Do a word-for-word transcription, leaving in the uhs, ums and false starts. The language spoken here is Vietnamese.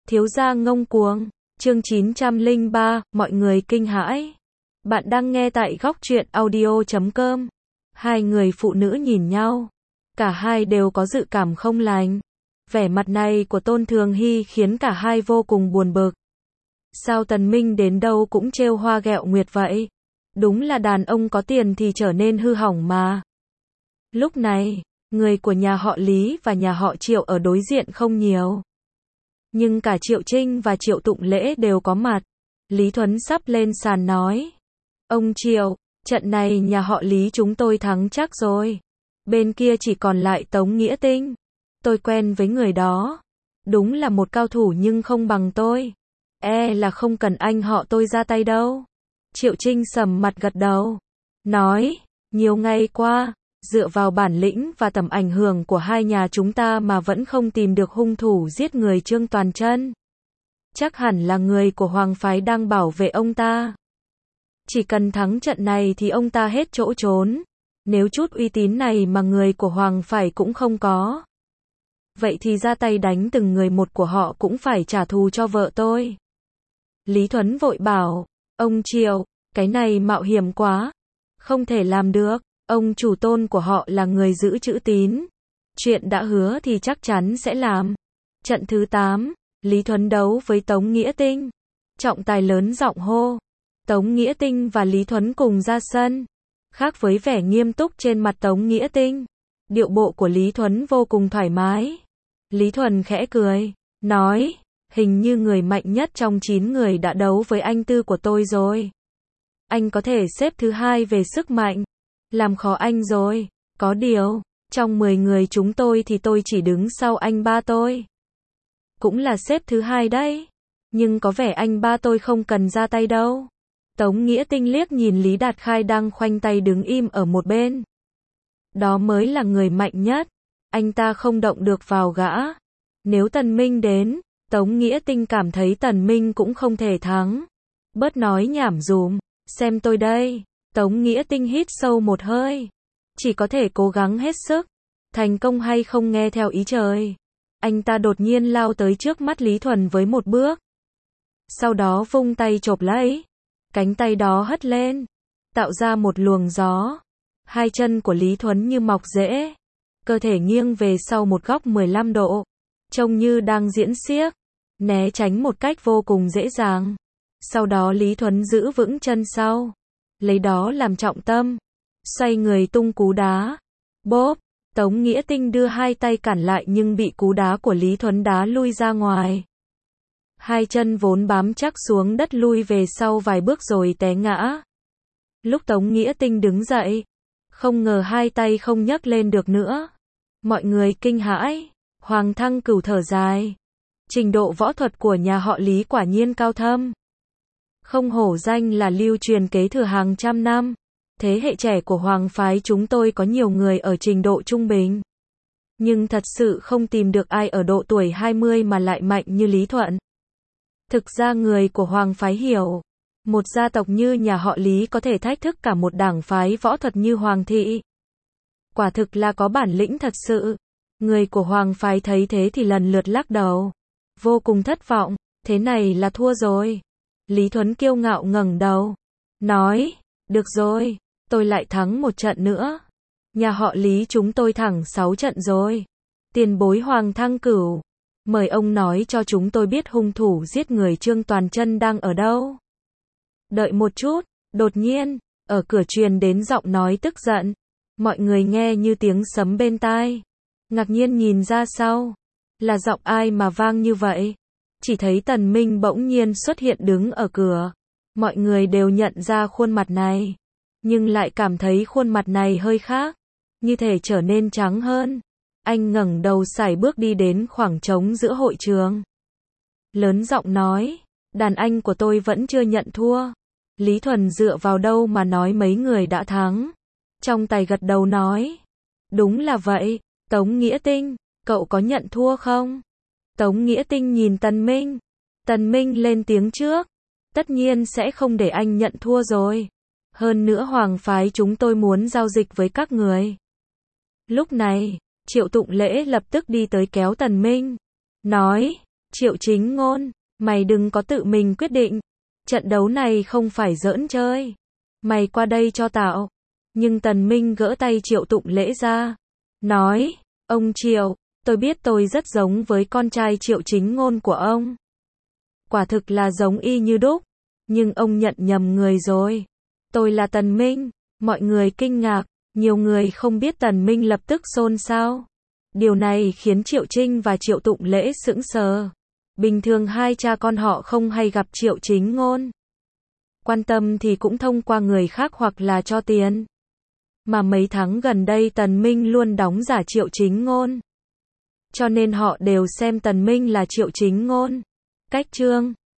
Thiếu gia ngông cuồng, chương chín trăm lẻ ba, mọi người kinh hãi. Bạn đang nghe tại góc truyện audio chấm com. Hai người phụ nữ nhìn nhau. Cả hai đều có dự cảm không lành. Vẻ mặt này của Tôn Thường Hy khiến cả hai vô cùng buồn bực. Sao Tần Minh đến đâu cũng trêu hoa ghẹo nguyệt vậy? Đúng là đàn ông có tiền thì trở nên hư hỏng mà. Lúc này, người của nhà họ Lý và nhà họ Triệu ở đối diện không nhiều. Nhưng cả Triệu Trinh và Triệu Tụng Lễ đều có mặt. Lý Thuấn sắp lên sàn nói. Ông Triệu, trận này nhà họ Lý chúng tôi thắng chắc rồi. Bên kia chỉ còn lại Tống Nghĩa Tinh. Tôi quen với người đó. Đúng là một cao thủ nhưng không bằng tôi. E là không cần anh họ tôi ra tay đâu. Triệu Trinh sầm mặt gật đầu. Nói, nhiều ngày qua, dựa vào bản lĩnh và tầm ảnh hưởng của hai nhà chúng ta mà vẫn không tìm được hung thủ giết người Trương Toàn Chân. Chắc hẳn là người của Hoàng phái đang bảo vệ ông ta. Chỉ cần thắng trận này thì ông ta hết chỗ trốn. Nếu chút uy tín này mà người của Hoàng phái cũng không có, vậy thì ra tay đánh từng người một của họ cũng phải trả thù cho vợ tôi. Lý Thuấn vội bảo, ông Triệu, cái này mạo hiểm quá. Không thể làm được. Ông chủ Tôn của họ là người giữ chữ tín. Chuyện đã hứa thì chắc chắn sẽ làm. Trận thứ tám, Lý Thuấn đấu với Tống Nghĩa Tinh. Trọng tài lớn giọng hô. Tống Nghĩa Tinh và Lý Thuấn cùng ra sân. Khác với vẻ nghiêm túc trên mặt Tống Nghĩa Tinh, điệu bộ của Lý Thuấn vô cùng thoải mái. Lý Thuần khẽ cười, nói, hình như người mạnh nhất trong chín người đã đấu với anh tư của tôi rồi. Anh có thể xếp thứ hai về sức mạnh. Làm khó anh rồi. Có điều, trong mười người chúng tôi thì tôi chỉ đứng sau anh ba tôi. Cũng là xếp thứ hai đấy. Nhưng có vẻ anh ba tôi không cần ra tay đâu. Tống Nghĩa Tinh liếc nhìn Lý Đạt Khai đang khoanh tay đứng im ở một bên. Đó mới là người mạnh nhất. Anh ta không động được vào gã. Nếu Tần Minh đến, Tống Nghĩa Tinh cảm thấy Tần Minh cũng không thể thắng. Bớt nói nhảm dùm, xem tôi đây. Tống Nghĩa Tinh hít sâu một hơi. Chỉ có thể cố gắng hết sức. Thành công hay không nghe theo ý trời. Anh ta đột nhiên lao tới trước mắt Lý Thuần với một bước. Sau đó vung tay chộp lấy. Cánh tay đó hất lên. Tạo ra một luồng gió. Hai chân của Lý Thuấn như mọc rễ. Cơ thể nghiêng về sau một góc mười lăm độ. Trông như đang diễn xiếc. Né tránh một cách vô cùng dễ dàng. Sau đó Lý Thuấn giữ vững chân sau. Lấy đó làm trọng tâm. Xoay người tung cú đá. Bốp. Tống Nghĩa Tinh đưa hai tay cản lại nhưng bị cú đá của Lý Thuấn đá lui ra ngoài. Hai chân vốn bám chắc xuống đất lui về sau vài bước rồi té ngã. Lúc Tống Nghĩa Tinh đứng dậy, không ngờ hai tay không nhấc lên được nữa. Mọi người kinh hãi. Hoàng Thăng Cửu thở dài. Trình độ võ thuật của nhà họ Lý quả nhiên cao thâm. Không hổ danh là lưu truyền kế thừa hàng trăm năm. Thế hệ trẻ của Hoàng phái chúng tôi có nhiều người ở trình độ trung bình. Nhưng thật sự không tìm được ai ở độ tuổi hai mươi mà lại mạnh như Lý Thuận. Thực ra người của Hoàng phái hiểu. Một gia tộc như nhà họ Lý có thể thách thức cả một đảng phái võ thuật như Hoàng thị. Quả thực là có bản lĩnh thật sự. Người của Hoàng phái thấy thế thì lần lượt lắc đầu. Vô cùng thất vọng. Thế này là thua rồi. Lý Thuấn kiêu ngạo ngẩng đầu. Nói, được rồi, tôi lại thắng một trận nữa. Nhà họ Lý chúng tôi thẳng sáu trận rồi. Tiền bối Hoàng Thăng Cửu. Mời ông nói cho chúng tôi biết hung thủ giết người Trương Toàn Chân đang ở đâu. Đợi một chút, đột nhiên, ở cửa truyền đến giọng nói tức giận. Mọi người nghe như tiếng sấm bên tai. Ngạc nhiên nhìn ra sau. Là giọng ai mà vang như vậy? Chỉ thấy Tần Minh bỗng nhiên xuất hiện đứng ở cửa. Mọi người đều nhận ra khuôn mặt này. Nhưng lại cảm thấy khuôn mặt này hơi khác. Như thể trở nên trắng hơn. Anh ngẩng đầu sải bước đi đến khoảng trống giữa hội trường. Lớn giọng nói. Đàn anh của tôi vẫn chưa nhận thua. Lý Thuần dựa vào đâu mà nói mấy người đã thắng. Trong tay gật đầu nói. Đúng là vậy. Tống Nghĩa Tinh, cậu có nhận thua không? Tống Nghĩa Tinh nhìn Tần Minh. Tần Minh lên tiếng trước. Tất nhiên sẽ không để anh nhận thua rồi. Hơn nữa Hoàng phái chúng tôi muốn giao dịch với các người. Lúc này, Triệu Tụng Lễ lập tức đi tới kéo Tần Minh. Nói, Triệu Chính Ngôn, mày đừng có tự mình quyết định. Trận đấu này không phải giỡn chơi. Mày qua đây cho tao. Nhưng Tần Minh gỡ tay Triệu Tụng Lễ ra. Nói, ông Triệu, tôi biết tôi rất giống với con trai Triệu Chính Ngôn của ông. Quả thực là giống y như đúc. Nhưng ông nhận nhầm người rồi. Tôi là Tần Minh. Mọi người kinh ngạc. Nhiều người không biết Tần Minh lập tức xôn xao. Điều này khiến Triệu Trinh và Triệu Tụng Lễ sững sờ. Bình thường hai cha con họ không hay gặp Triệu Chính Ngôn. Quan tâm thì cũng thông qua người khác hoặc là cho tiền. Mà mấy tháng gần đây Tần Minh luôn đóng giả Triệu Chính Ngôn. Cho nên họ đều xem Tần Minh là Triệu Chính Ngôn. Cách chương